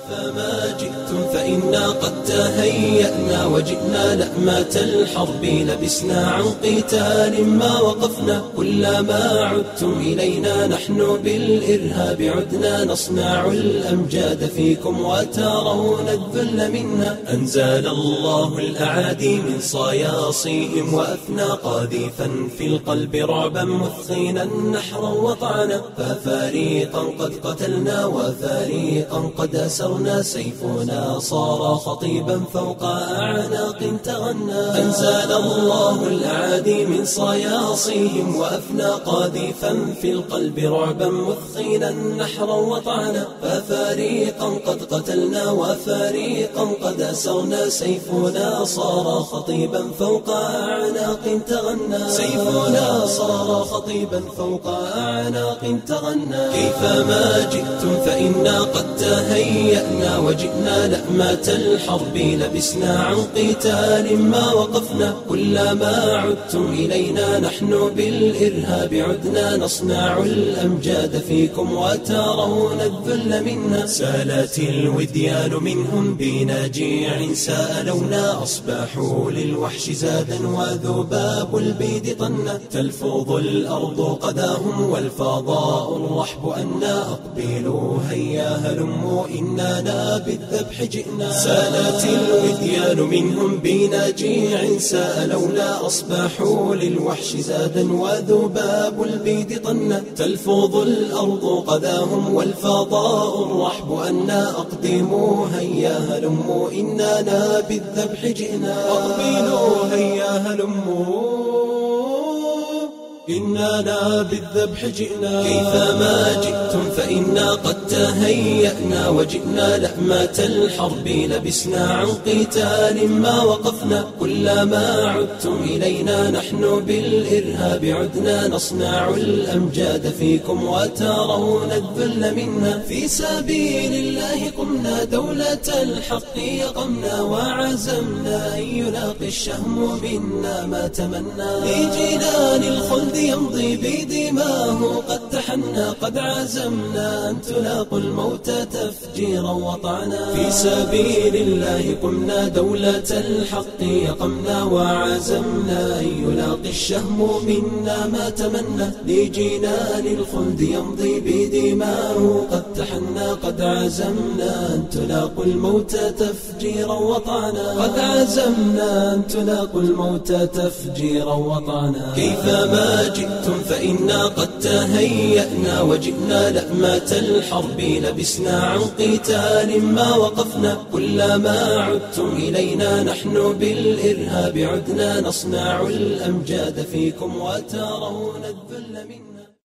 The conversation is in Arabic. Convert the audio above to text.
كيفما جئتم فإنا قد تهيأنا وجئنا لأمات الحرب لبسنا عن قتال ما وقفنا. كلما عدتم إلينا نحن بالإرهاب عدنا نصنع الأمجاد فيكم وترون الذل منا. أنزل الله الأعادي من صياصيهم وأثنى قاذفا في القلب رعبا مثخينا نحرا وطعنا. ففريقا قد قتلنا وفريقا قد أسرنا سيفنا صار خطيبا فوق أعناق تغنى. أنزل الله الأعادي من صياصيهم وأفنى قاذفا في القلب رعبا مثخينا نحرا وطعنا. ففريقا قد قتلنا وفريقا قد أسرنا سيفنا صار خطيبا فوق أعناق تغنى. سيفنا صار خطيبا فوق أعناق تغنى. كيفما جئتم فإنا قد تهيأنا وجئنا لأمات الحرب لبسنا عن قتال ما وقفنا. كلما عدتم إلينا نحن بالإرهاب عدنا نصنع الأمجاد فيكم وترون الذل منا. سالت الوديان منهم بنجيع سألونا أصبحوا للوحش زادا وذباب البيد طنا. تلفظ الأرض قداهم والفضاء الرحب أنا أقبلوا هيا هلموا إننا بالذبح جئنا. سالت الوديان منهم بنجيع سألونا أصبحوا للوحش زادا وذباب البيد طنا. تلفظ الأرض قداهم والفضاء الرحب أنا أقدموا هيا هلموا إننا بالذبح جئنا. أقبلوا هيا هلموا إننا بالذبح جئنا. كيفما جئتم فإنا قد تهيأنا وجئنا لأمات الحرب لبسنا عن قتال ما وقفنا. كلما عدتم إلينا نحن بالإرهاب عدنا نصنع الأمجاد فيكم وترون الذل منا. في سبيل الله قمنا دولة الحق يقمنا وعزمنا أن يلاقي الشهم منا ما تمنى. لجنان الخلد يمضي بدماه قد تحنى. قد عزمنا أن تلاقوا الموت تفجيرا وطعنا. في سبيل الله قمنا دولة الحق يقمنا وعزمنا أن يلاقي الشهم منا ما تمنى. لجنان الخلد يمضي بدماه قد تحنى. قد عزمنا أن تلاقوا الموت تفجيرا وطعنا. قد عزمنا أن تلاقوا الموت تفجيرا وطعنا. كيفما جئتم فإنا قد تهيأنا وجئنا لأمات الحرب لبسنا عن قتال ما وقفنا. كلما عدتم إلينا نحن بالإرهاب عدنا نصنع الأمجاد فيكم وترون الذل منا.